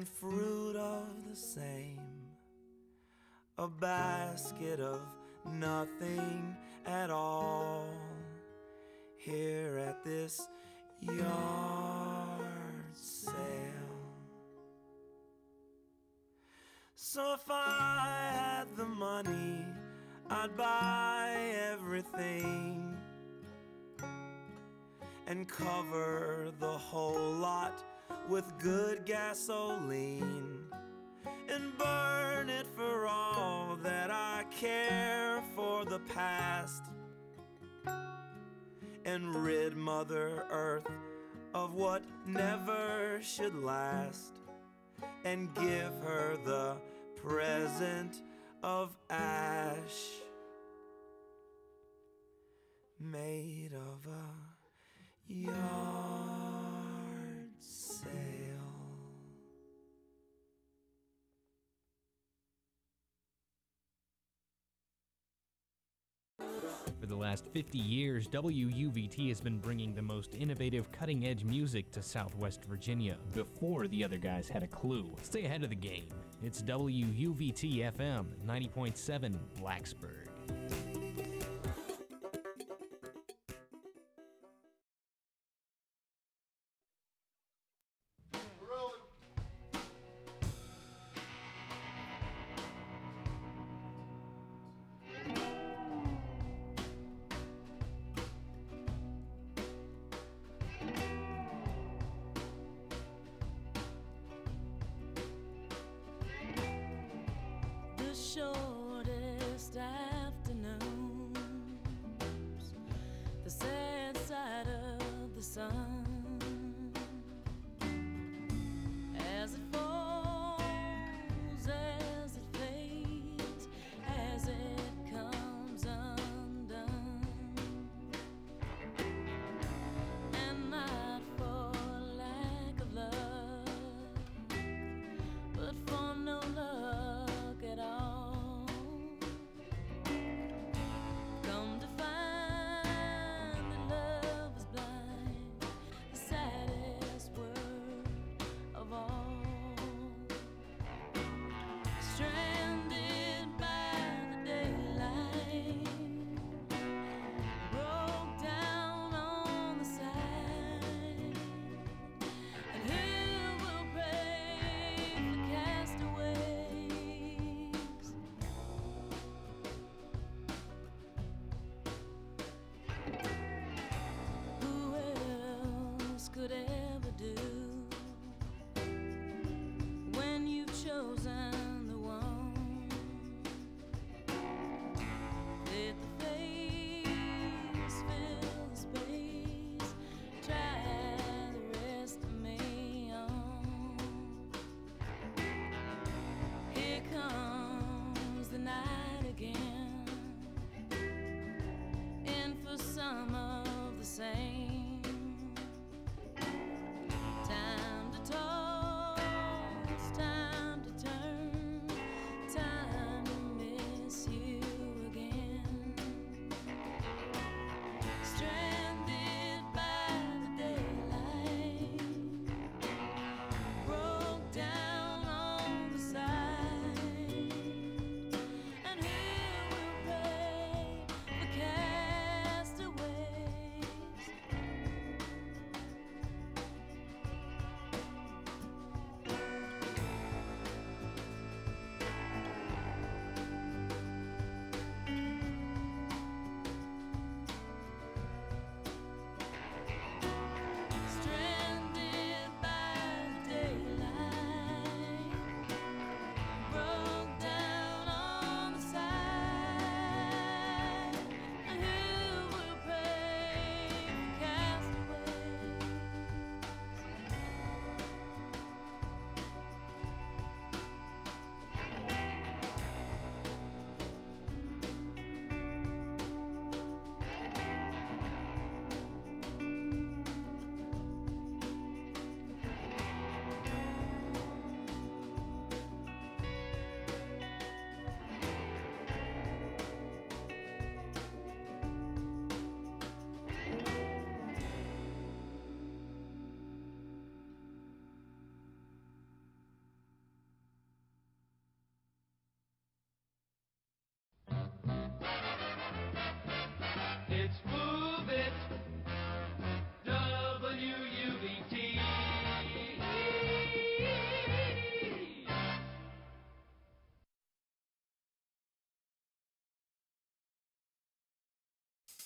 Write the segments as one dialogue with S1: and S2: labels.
S1: and fruit of the same, a basket of nothing at all, here at this yard sale. So if I had the money, I'd buy everything and cover the whole lot with good gasoline, and burn it for all that I care for the past, and rid Mother Earth of what never should last, and give her the present of ash made of a yard sale.
S2: For the last 50 years, WUVT has been bringing the most innovative, cutting-edge music to Southwest Virginia before the other guys had a clue. Stay ahead of the game. It's WUVT-FM 90.7 Blacksburg.
S3: Shortest afternoons, the sad side of the sun, as it falls, as it fades, as it comes undone, and not for lack of love, but for no luck at all. Could ever do when you've chosen the one. Let the face fill the space, try the rest of me on. Here comes the night again, and for some of the same. Time to toss, time to turn,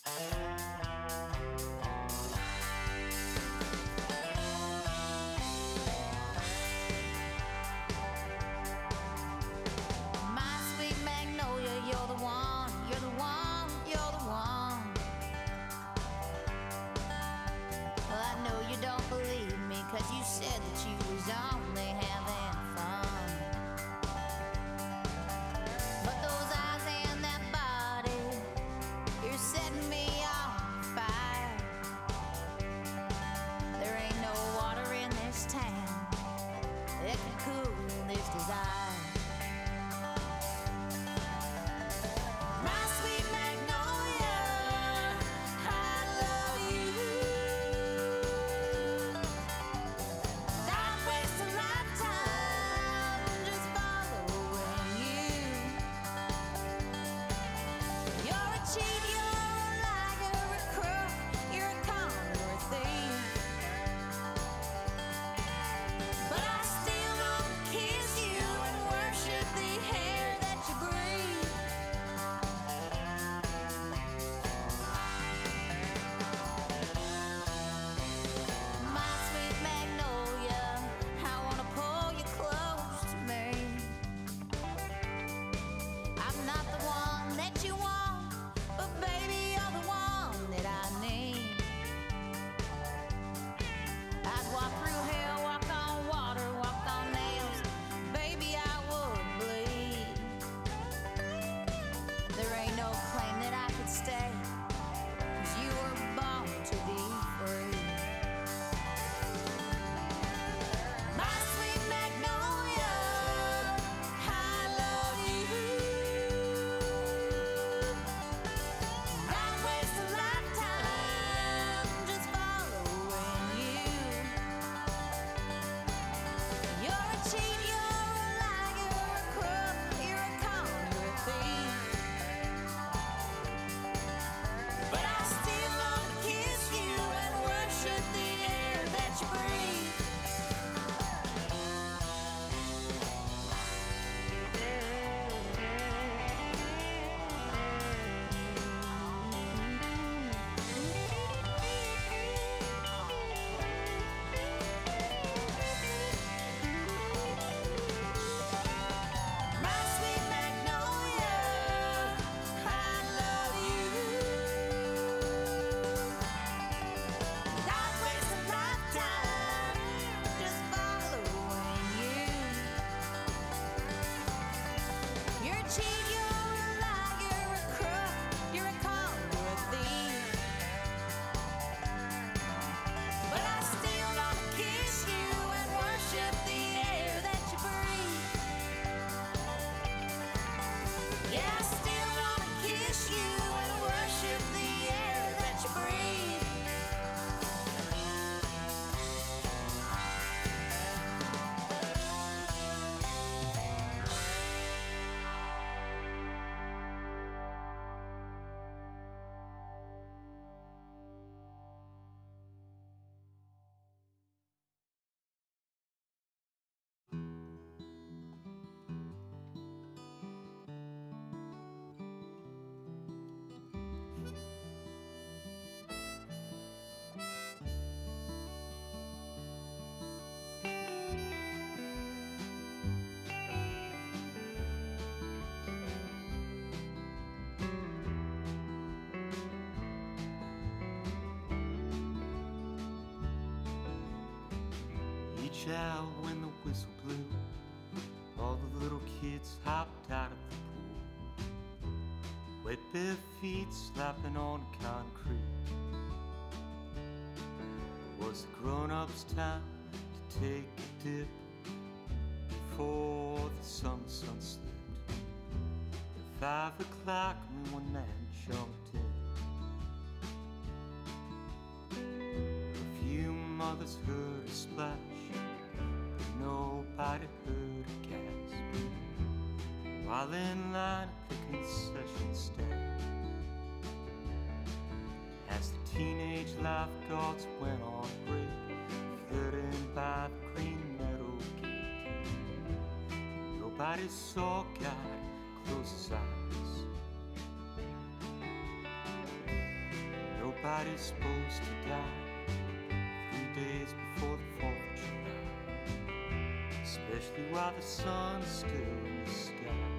S4: My sweet magnolia, you're the one, you're the one, you're the one. Well, I know you don't believe me, 'cause you said that you was only having fun. But those eyes and that body, you're setting me on fire. There ain't no water in this town that can cool this desire. My sweet magnolia, I love you. Don't waste a lifetime just following you. You're a cheat, you're a liar, you're a crook, you're a con, you're a thief. But I still want to kiss you and worship the air that you breathe. My sweet magnolia, I wanna pull you close to me. I'm not the one that you want, but baby, you're the one that I need. I'd walk through hell, walk on water, walk on nails. Baby, I would bleed. There ain't no claim that I could stay, 'cause you were born to be free. My sweet magnolia, I love you. Don't waste a lifetime just following you. You're a cheat, you're a liar, you're a crook, you're a con, you're a thief. But I still want to kiss you and worship the air that you breathe. My sweet magnolia, I love you. Don't waste a lifetime just following you. You're a cheat, you're a liar, you're a crook, you're a con, you're a thief. But I still want to kiss you and worship the air that you breathe. Yeah, I still want to kiss you and worship the air that you breathe.
S1: Each hour when the whistle blew, all the little kids hopped out of the pool. Wet bare feet slapping on concrete. It was the grown-ups' time to take a dip before the summer sun slipped. At 5 o'clock, me one man jumped in. A few mothers heard a splash, but nobody heard a gasp. While in line at the concession stand, as the teenage lifeguards went on break, flirting by the Green Meadow Gate. Nobody saw a guy close his eyes.
S5: Nobody's supposed to die 3 days before the 4th of July, especially while the sun's still in the sky.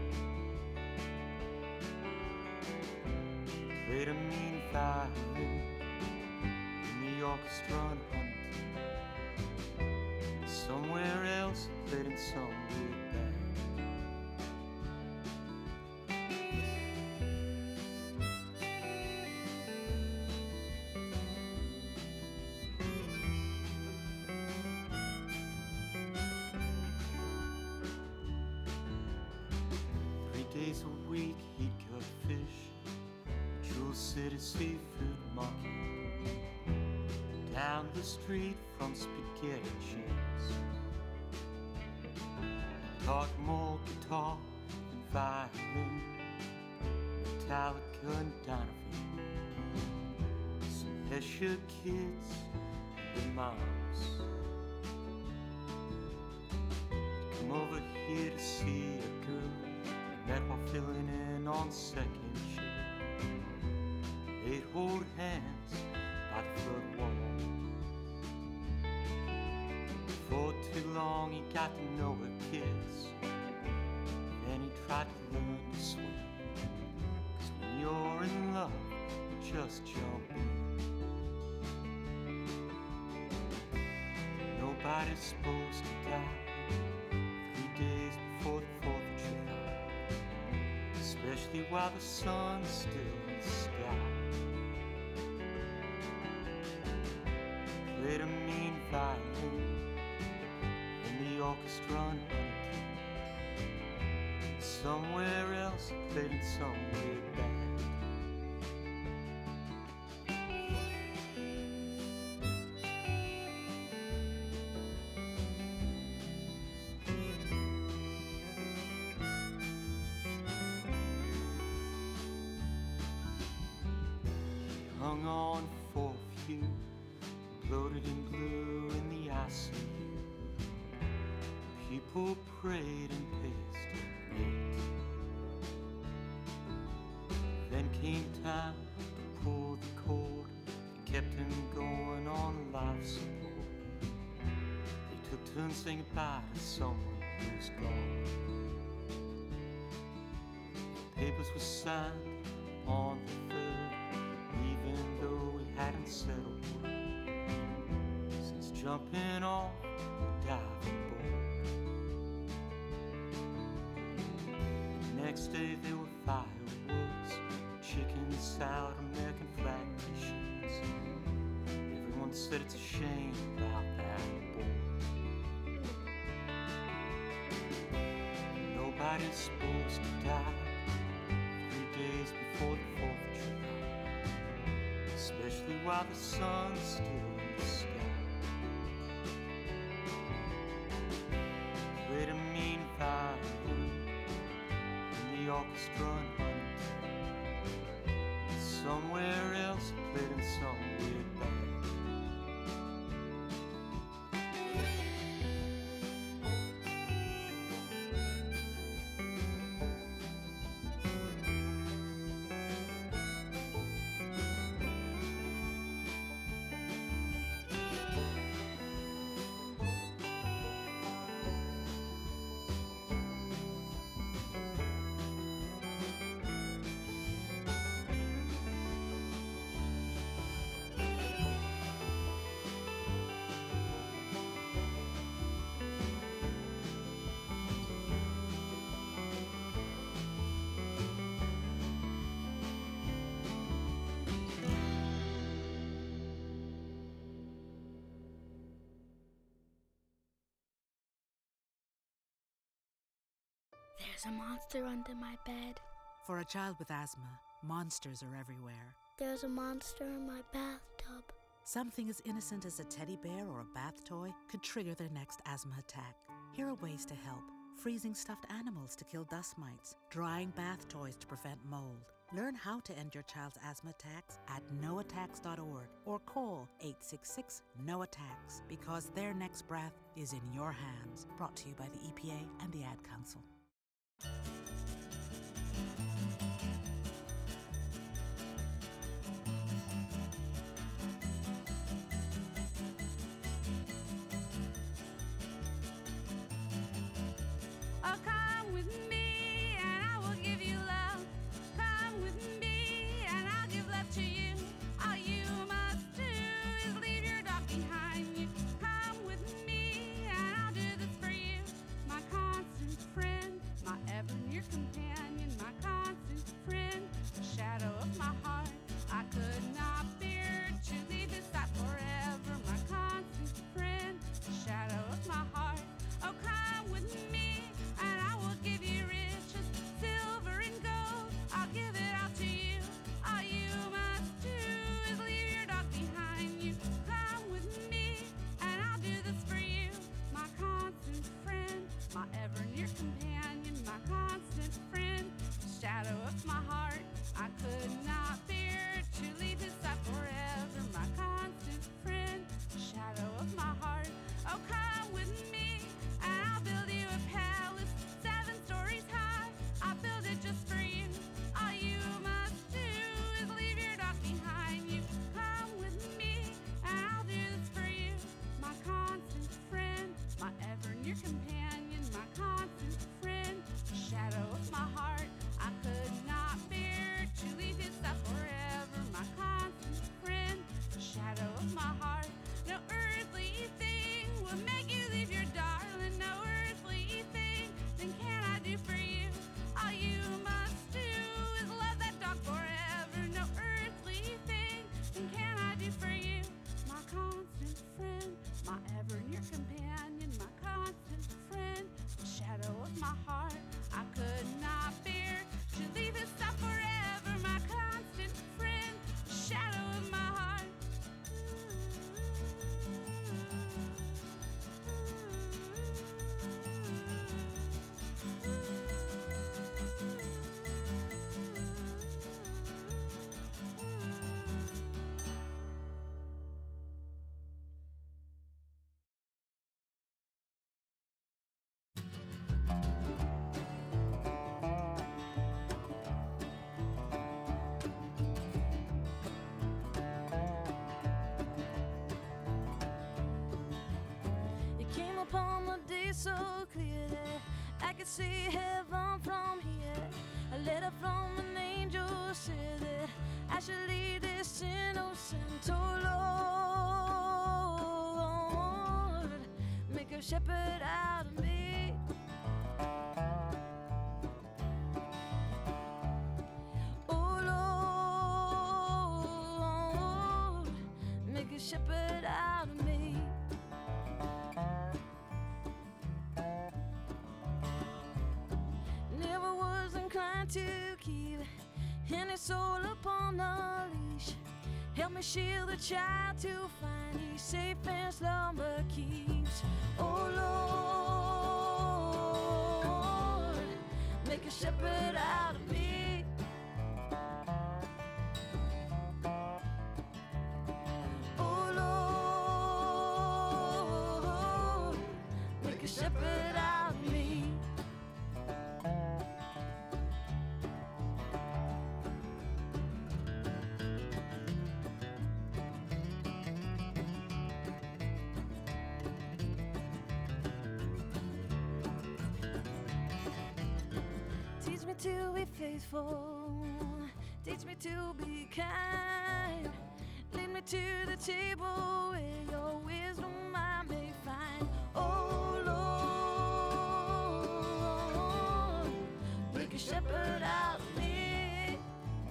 S5: Played a mean violin in the orchestra in Huntington. Somewhere else it played in some weird band. Days a week he'd cut fish, Jewel City Seafood Market, down the street from Spaghetti Cheese. Taught more guitar than violin, Metallica and Donovan, some Hesher kids with moms. Come over here to see a girl met while filling in on second shift. They'd hold hands by the flood wall. For too long he got to know her kids. Then he tried to learn to swim. 'Cause when you're in love, you just jump in. Nobody's supposed to die 3 days before the 4th of July, especially while the sun's still in the sky. Played a mean violin in the orchestra in Huntington. Somewhere else it played in some weird band. Hung on for a few, bloated and blue in the ICU. People prayed and paced at night. Then came time to pull the cord and kept him going on life support. They took turns saying goodbye to someone who was gone. The papers were signed on the 3rd, even though we hadn't settled since jumping off the diving board. The next day there were fireworks, chicken salad, American flag t-shirts. Everyone said it's a shame about that board. Nobody's supposed to die 3 days before the 4th of July, especially while the sun's still in the sky. Played a mean violin in the orchestra in Huntington. Somewhere else it played in some weird band.
S6: There's a monster under my bed.
S7: For a child with asthma, monsters are everywhere.
S6: There's a monster in my bathtub.
S7: Something as innocent as a teddy bear or a bath toy could trigger their next asthma attack. Here are ways to help. Freezing stuffed animals to kill dust mites, drying bath toys to prevent mold. Learn how to end your child's asthma attacks at noattacks.org or call 866-NO-ATTACKS because their next breath is in your hands. Brought to you by the EPA and the Ad Council.
S8: my ever-near companion, my constant friend, shadow of my heart. I could not bear to leave his side forever, my constant friend, shadow of my heart. Oh, come with me, and I'll build you a palace 7 stories high. I'll build it just for you. All you must do is leave your dog behind you. Come with me, and I'll do this for you, my constant friend, my ever-near companion, my constant friend, shadow of my heart. I could not bear to leave his side forever, my constant friend, shadow of my heart. No earthly thing will make you leave your darling. No earthly thing then can I do for you. All you must do is love that dog forever. No earthly thing then can I do for you, my constant friend, my ever-near companion, my constant friend, shadow of my heart. I could not bear to leave his side forever, my constant friend, shadow of my heart. It came upon the day so clear that I could see heaven from here. A letter from an angel said that I should leave this innocent. Oh Lord, make a shepherd out of me. Oh Lord, make a shepherd out of me. Never was inclined to keep any soul upon a leash. Help me shield the child to find ye safe and slumber keeps. Oh Lord, make a shepherd out of me. Oh Lord, make a shepherd out of me. Teach me to be faithful, teach me to be kind. Lead me to the table where your wisdom I may find. Oh Lord, make a shepherd out of me.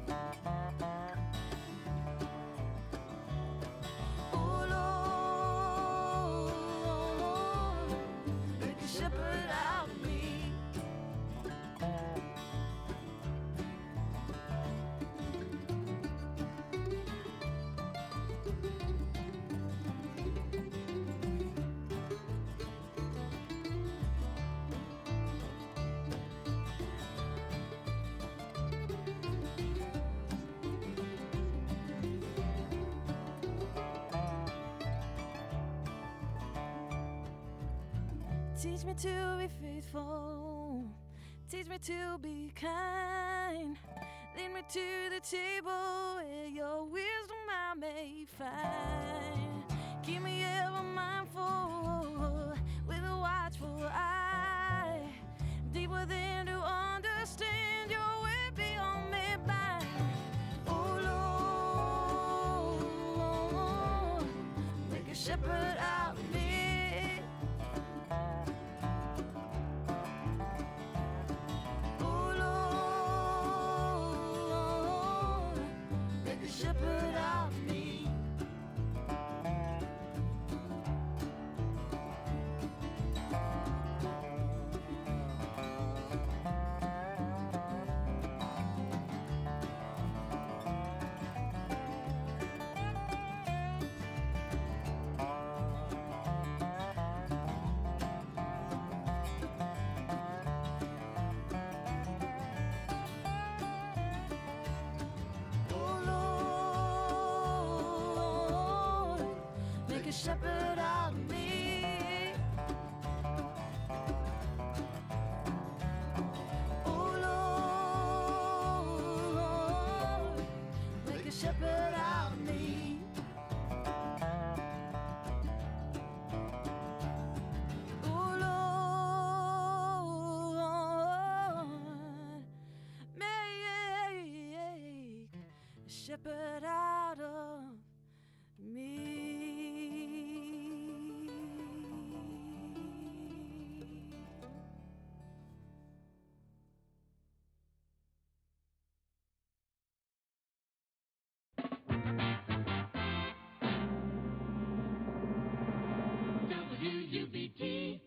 S8: Oh Lord, make a shepherd out of me. Teach me to be faithful, teach me to be kind. Lead me to the table where your wisdom I may find. Keep me ever mindful with a watchful eye, deep within to understand your way beyond me by. Oh Lord, make a shepherd out of me. Oh Lord, make a shepherd out of me.
S3: shepherd out of me. Oh Lord, make a shepherd out of me. Oh Lord, make a shepherd out of me.
S9: WUVT.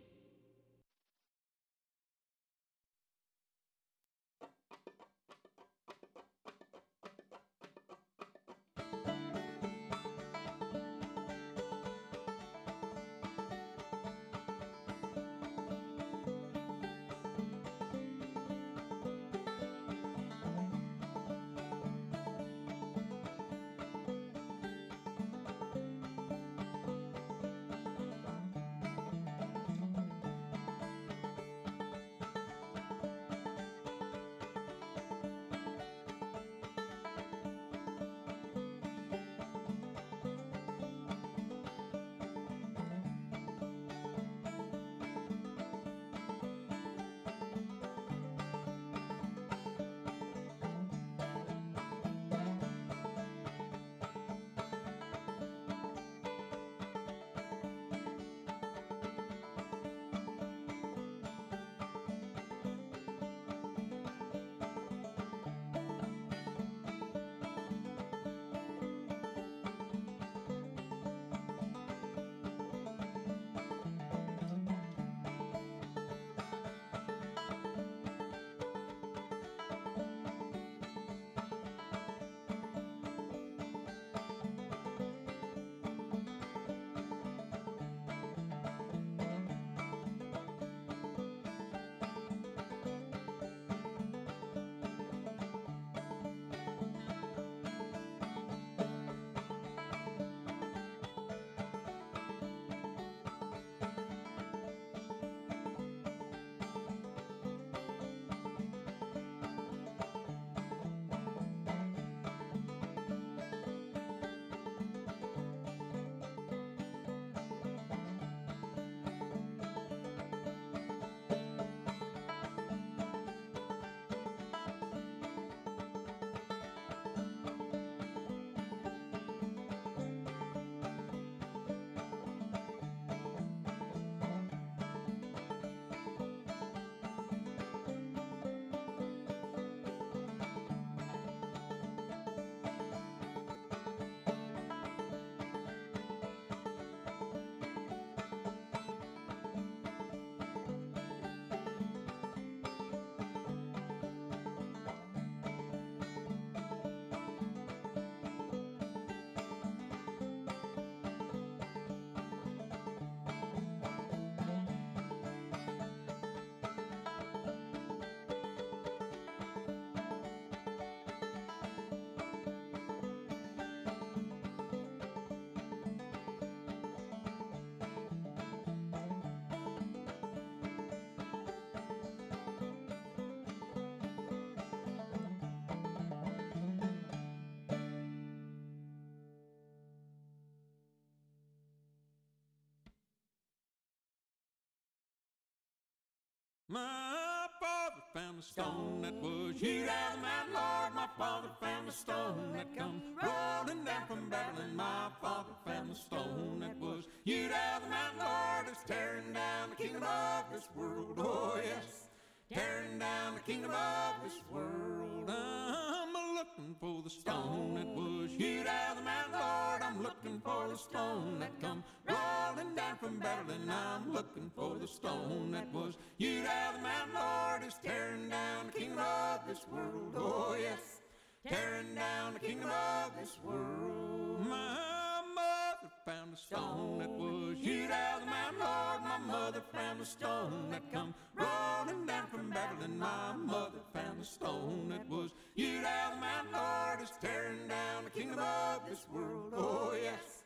S10: My father found a stone that was hewed out of the mountain, Lord. My father found a stone that come rolling down from Babylon. My father found a stone that was hewed out of the mountain, Lord. It's tearing down the kingdom of this world. Oh yes, tearing down the kingdom of this world. I'm looking for the stone that was hewed out of the mountain, Lord. I'm looking for the stone that come rolling down from Babylon. I'm looking for the stone that was hewed out of the mountain, Lord. It's tearing down the kingdom of this world. Oh yes, tearing down the kingdom of this world. My mother found a stone that was hewed out of the mountain, Lord. My mother found a stone that come rolling down from Babylon. My mother found a stone that was hewed out of the mountain, Lord. It's tearing down the kingdom of this world. Oh yes,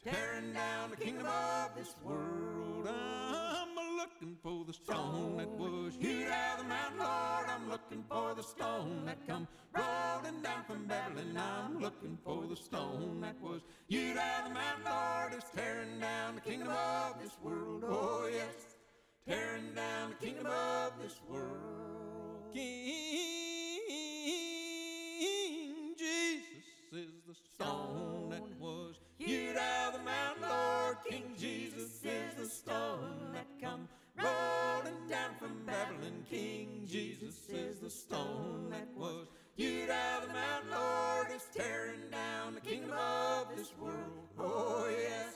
S10: tearing down the kingdom of this world. I'm looking for the stone that was hewed out of the mountain, Lord. I'm looking for the stone that come rolling down from Babylon. I'm looking for the stone that was hewed out of the mountain, Lord. It's tearing down the kingdom of this world. Oh yes, tearing down the kingdom of this world. King Jesus is the stone that was hewed out of the mountain, Lord. King Jesus is the stone that come rolling down from Babylon. King Jesus is the stone that was hewed out of the mountain, Lord. It's tearing down the kingdom of this world. Oh yes,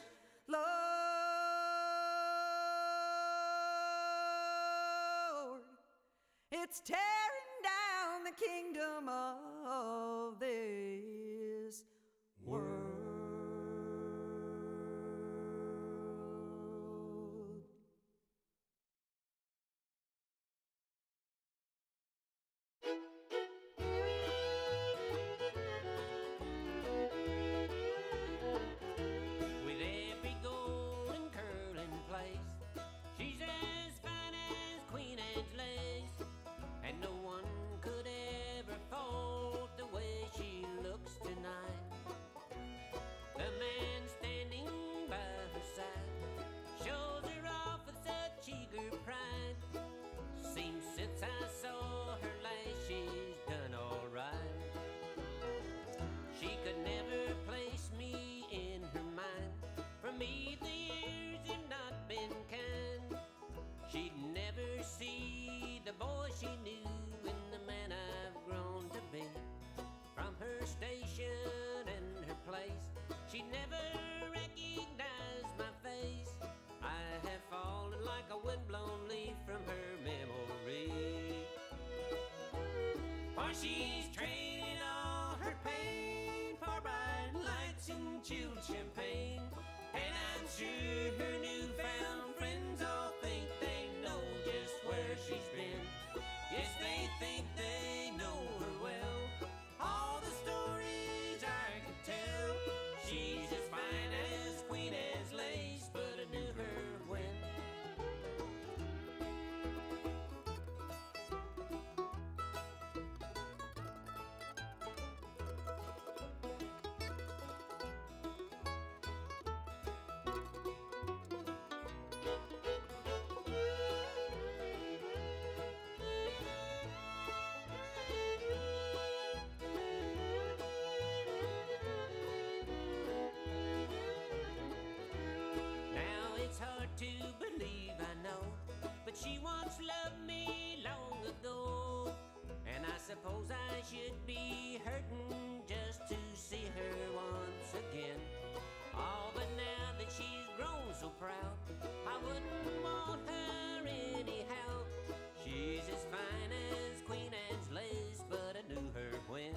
S9: Lord, it's tearing down the kingdom of this world.
S11: With every golden curl in place, she's as fine as Queen Anne's lace, and no one could ever fault the way she looks tonight. The man standing by her side shows her off with such eager pride. Seems since I saw her last, she's done all right. She could never place me in her mind. For me, the years have not been kind. She'd never see the boy she knew in the man I've grown to be. From her station and her place, she never recognized my face. I have fallen like a windblown leaf from her memory. For she's traded all her pain for bright lights and chilled champagne. And I'm sure her newfound friends all think they know just where she's been. Yes, they think they know her well. All the stories I could tell. She's as fine as Queen Anne's lace, but I knew her when. Now it's hard to believe, I know, but she once loved me long ago. And I suppose I should be hurting just to see her once again. Oh, but now that she's grown so proud, I wouldn't want her anyhow. She's as fine as Queen Anne's lace, but I knew her when.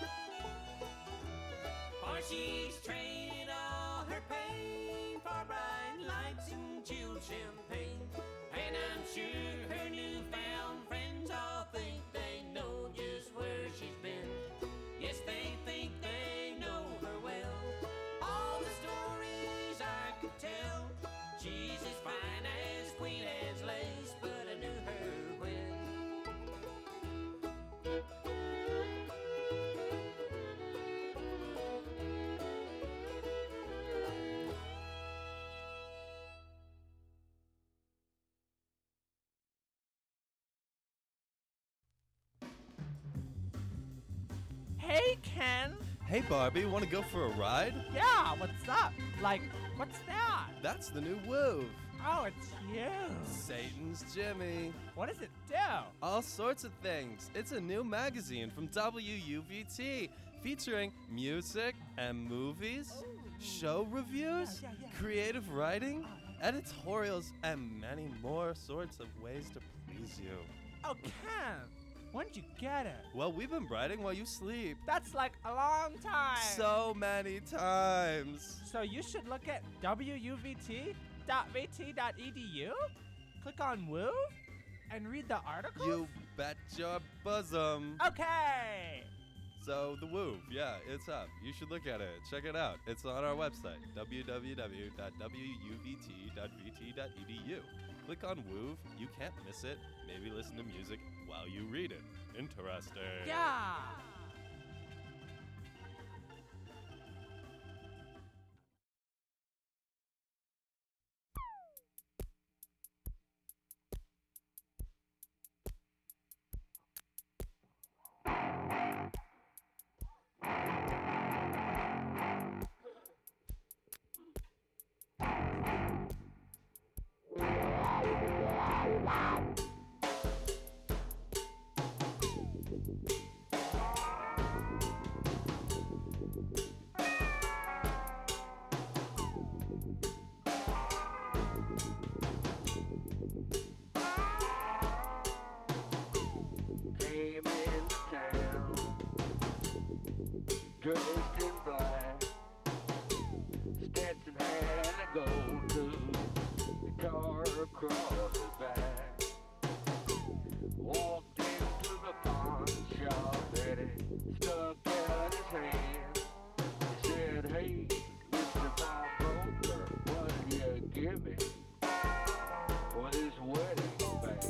S11: For she's traded all her pain for bright lights and chilled champagne. And I'm sure her newfound friends all think they know just where she's been. Yes, they think they know her well. All the stories I could tell. She's as fine as Queen Anne's lace, but I knew her when.
S12: Hey, Ken.
S1: Hey, Barbie, want to go for a ride?
S12: Yeah, what's up? Like, what's that?
S1: That's the new Wove.
S12: Oh, it's you.
S1: Satan's Jimmy.
S12: What does it do?
S1: All sorts of things. It's a new magazine from WUVT featuring music and movies, show reviews, creative writing, editorials, and many more sorts of ways to please you.
S12: Oh, Ken, when'd you get it?
S1: Well, we've been writing while you sleep.
S12: That's like a long time.
S1: So many times.
S12: So you should look at wuvt.vt.edu, click on Wove, and read the articles?
S1: You bet your bosom.
S12: Okay.
S13: So the WOOV, yeah, it's up. You should look at it. Check it out. It's on our website, www.wuvt.vt.edu. Click on WOOV. You can't miss it. Maybe listen to music while you read it. Interesting.
S12: Yeah!
S14: Came into town, dressed in black. Stetson had a gold tooth, guitar across his back. Walked into the pawn shop and he stuck out his hand. He said, "Hey, Mr. Broker, what do you give me for this wedding band?"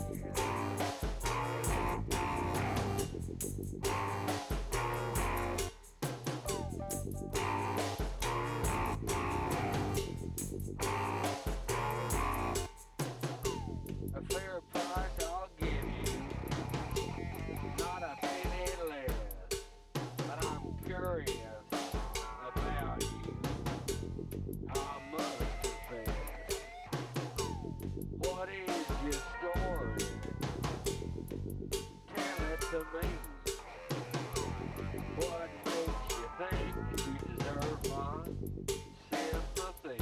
S14: A fair price I'll give you, not a penny less. But I'm curious about you, I must confess. What is your story? Tell it to me. What makes you think you deserve my sympathy?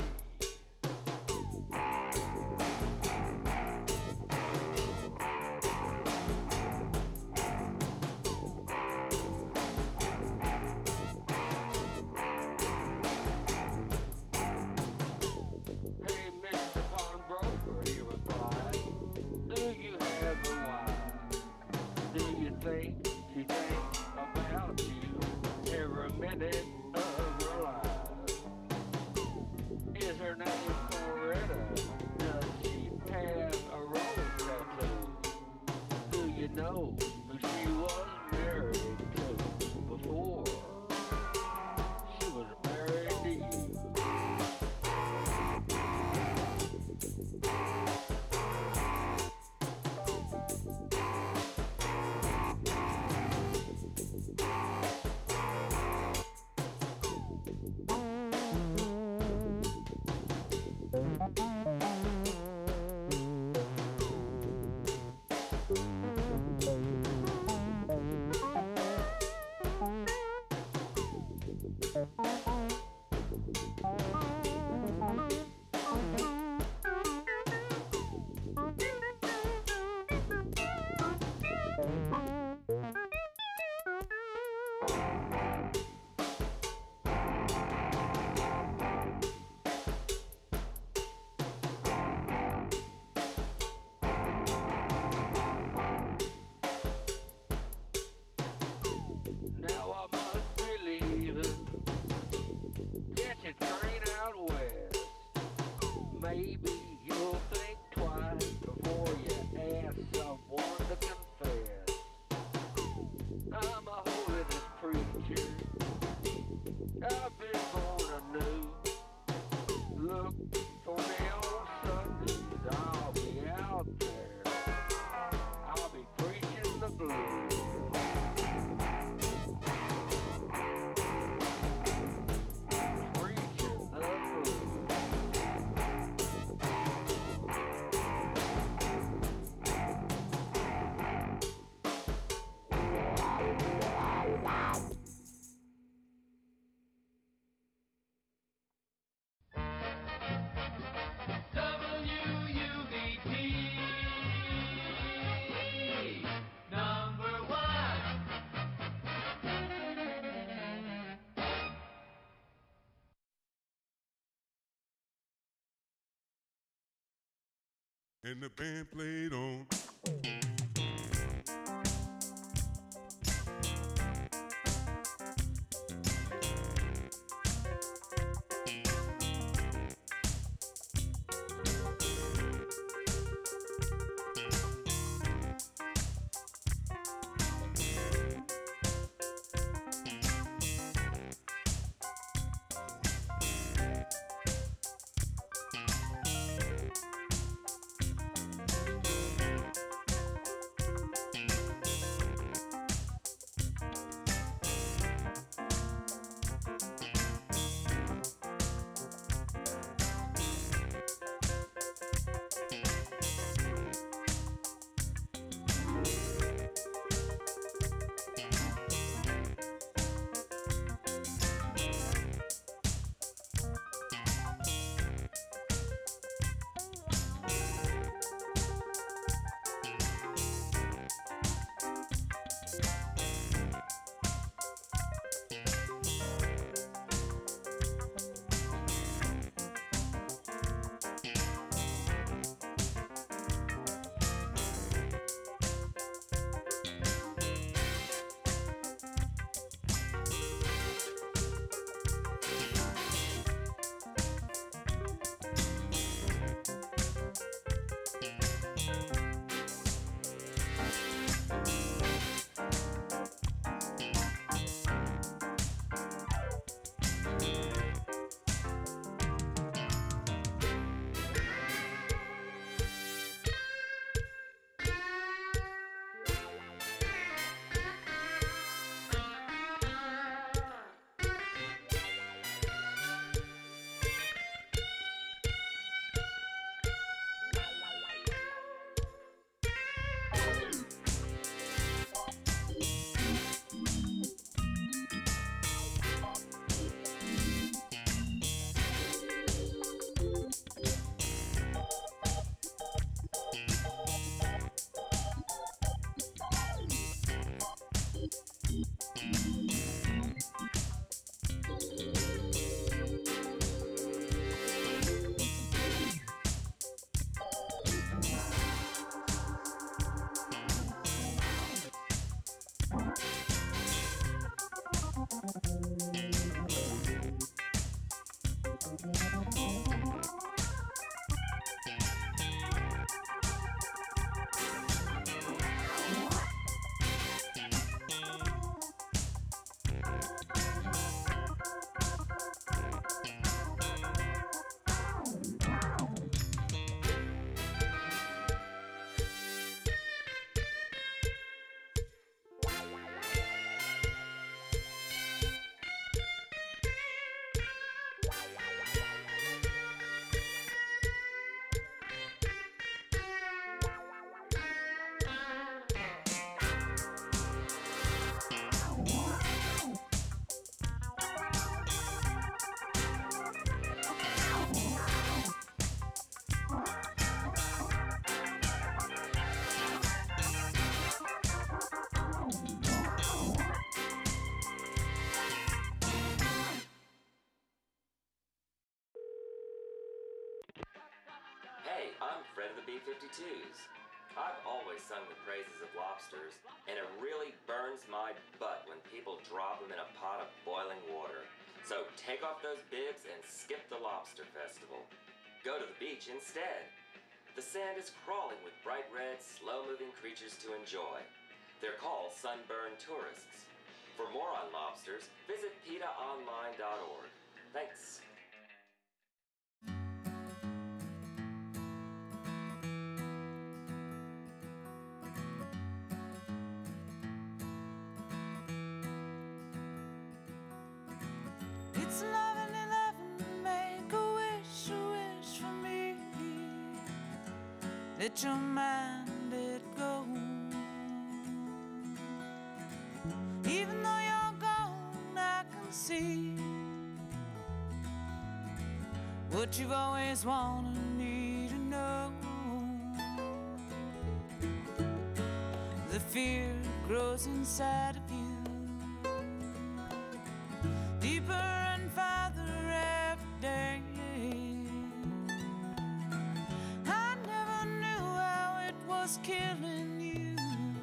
S14: Hey, Mr. Pawnbroker, he replied, do you have a wife? Do you think she thinks about you every minute of her life? Is her name Coretta? Does she have a rose tattoo? Do you know who she was married to before she was married to you? Now I must believe it. Catch a train out west. Maybe you'll think twice before you ask someone to confess. I'm a holiness preacher. I've been born anew. Look for me on Sundays. I'll be out there. I'll be preaching the blues. Preaching the blues.
S15: And the band played on.
S16: Hey, I'm Fred of the B-52s. I've always sung the praises of lobsters, and it really burns my butt when people drop them in a pot of boiling water. So take off those bibs and skip the lobster festival. Go to the beach instead. The sand is crawling with bright red, slow-moving creatures to enjoy. They're called sunburned tourists. For more on lobsters, visit PETAonline.org. Thanks.
S17: It's 11:11, make a wish for me. Let your mind it go. Even though you're gone, I can see what you've always wanted me to know. The fear grows inside of you, deeper and farther every day. I never knew how it was killing you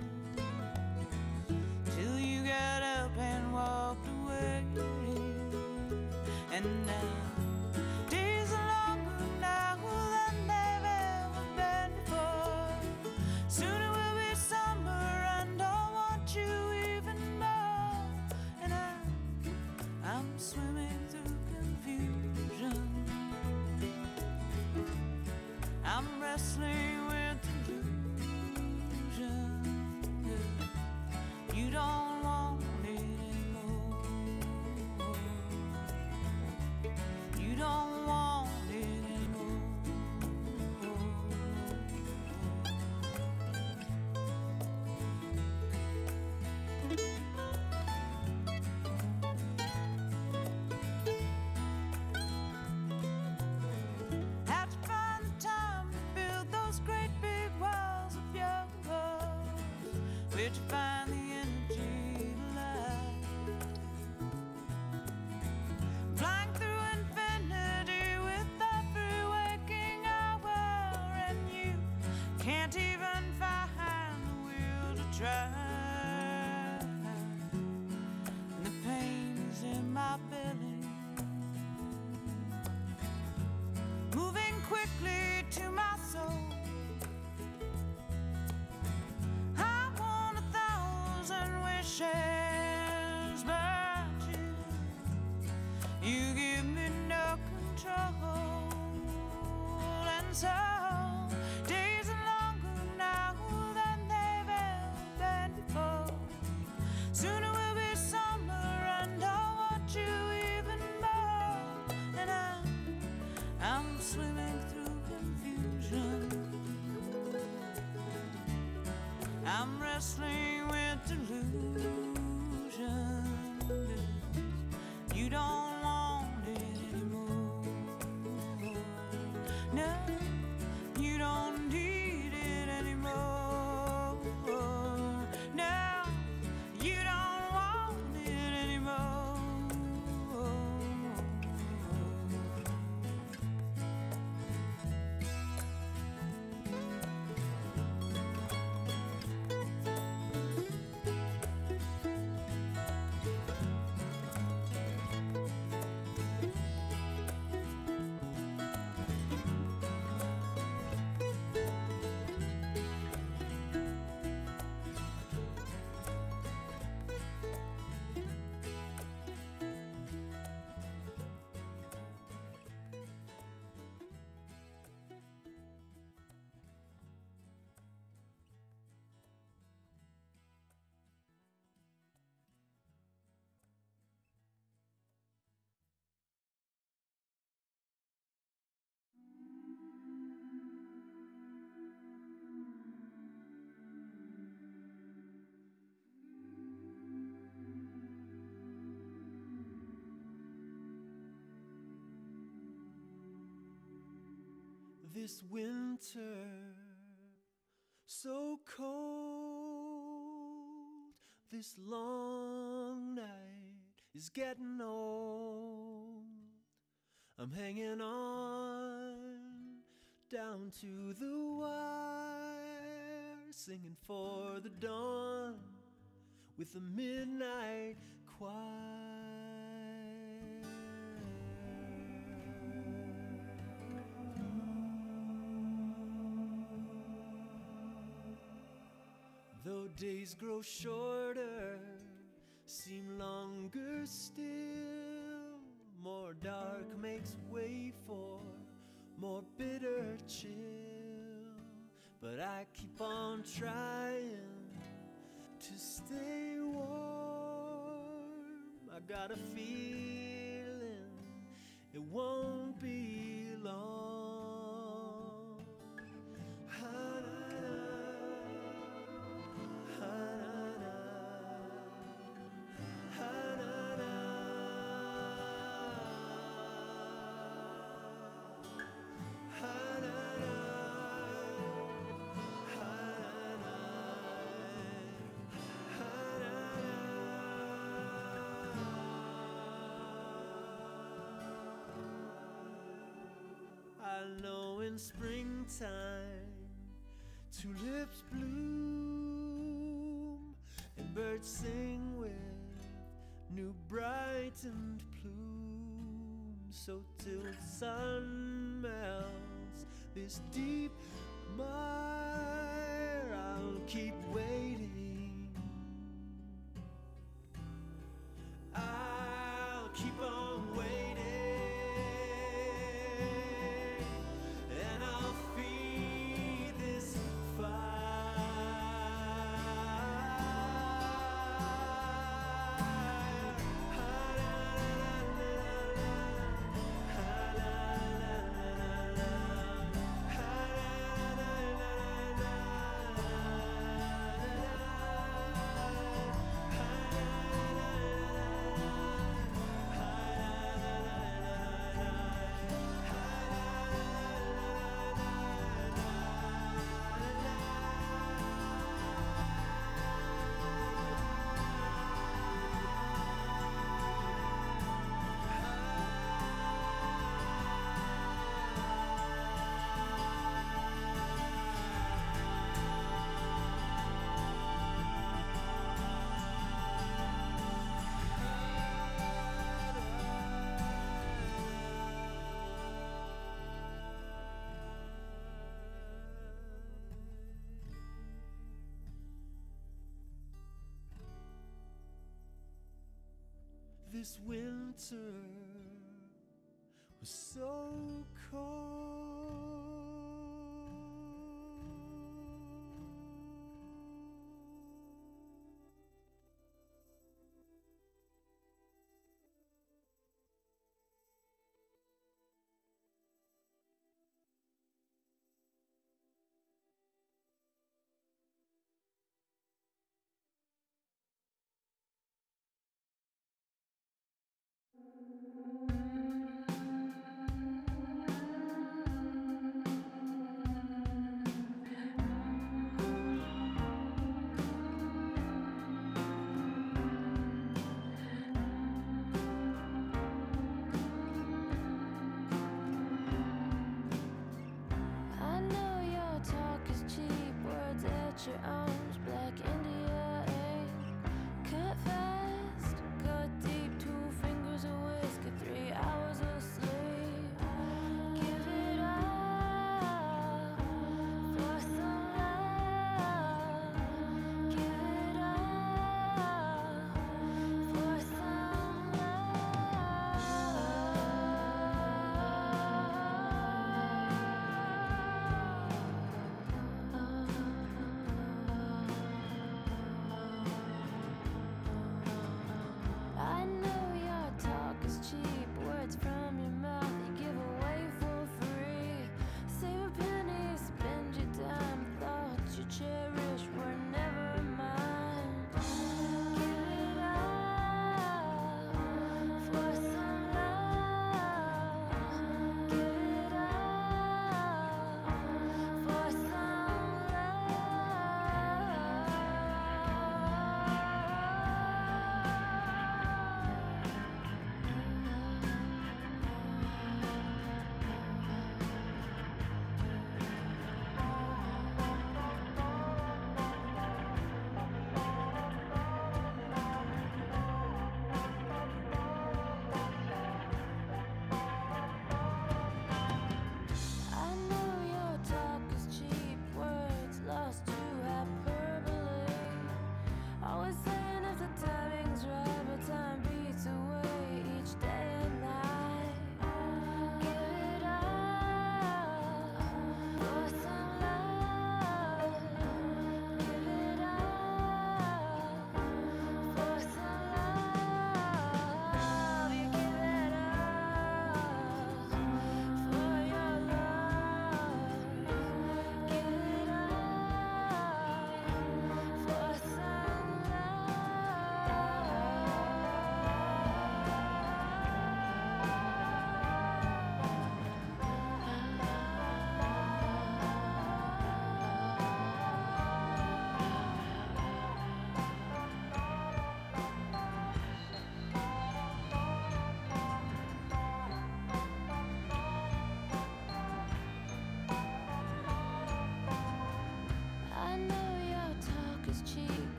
S17: till you got up and walked away. And now days are longer now than they've ever been before. Soon it will be summer and I'll want you even more. And I'm swimming through confusion. I'm wrestling with delusion. You don't want it anymore. You don't want it anymore. Had to find the time to build those great big walls of yours. Where'd you find the energy to lie? Flying through infinity with every waking hour, and you can't even find the will to try. And the pain's in my belly, moving quickly to my soul. I want 1,000 wishes, but you give me no control. And so days are longer now than they've ever been before. Soon it will be summer and I want you even more. And I'm swimming through confusion. I'm wrestling with delusion. You don't want it anymore. No, you don't need it anymore. No, you don't want it anymore.
S1: This winter, so cold, this long night is getting old. I'm hanging on down to the wire, singing for the dawn with the midnight choir. Though days grow shorter, seem longer still, more dark makes way for more bitter chill. But I keep on trying to stay warm. I got a feeling it won't be long. I know in springtime tulips bloom and birds sing with new brightened plumes. So till the sun melts this deep mire, I'll keep waiting. I'll keep on waiting. This winter was so cold.
S3: I know your talk is cheap, words at your arms, black India ink. Cut fast, cut deep, 2 fingers of whiskey, 3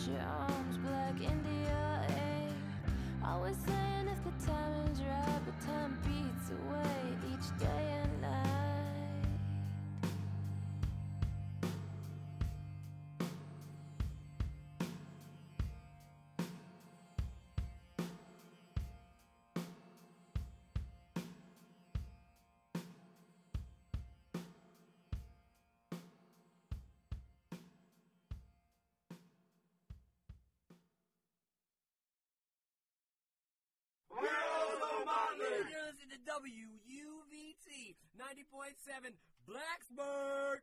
S3: your arms, black India air. Always saying if the timing's right, but time beats away each day and night.
S18: You're listening to WUVT 90.7 Blacksburg.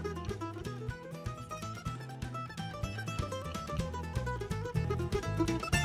S3: Thank you.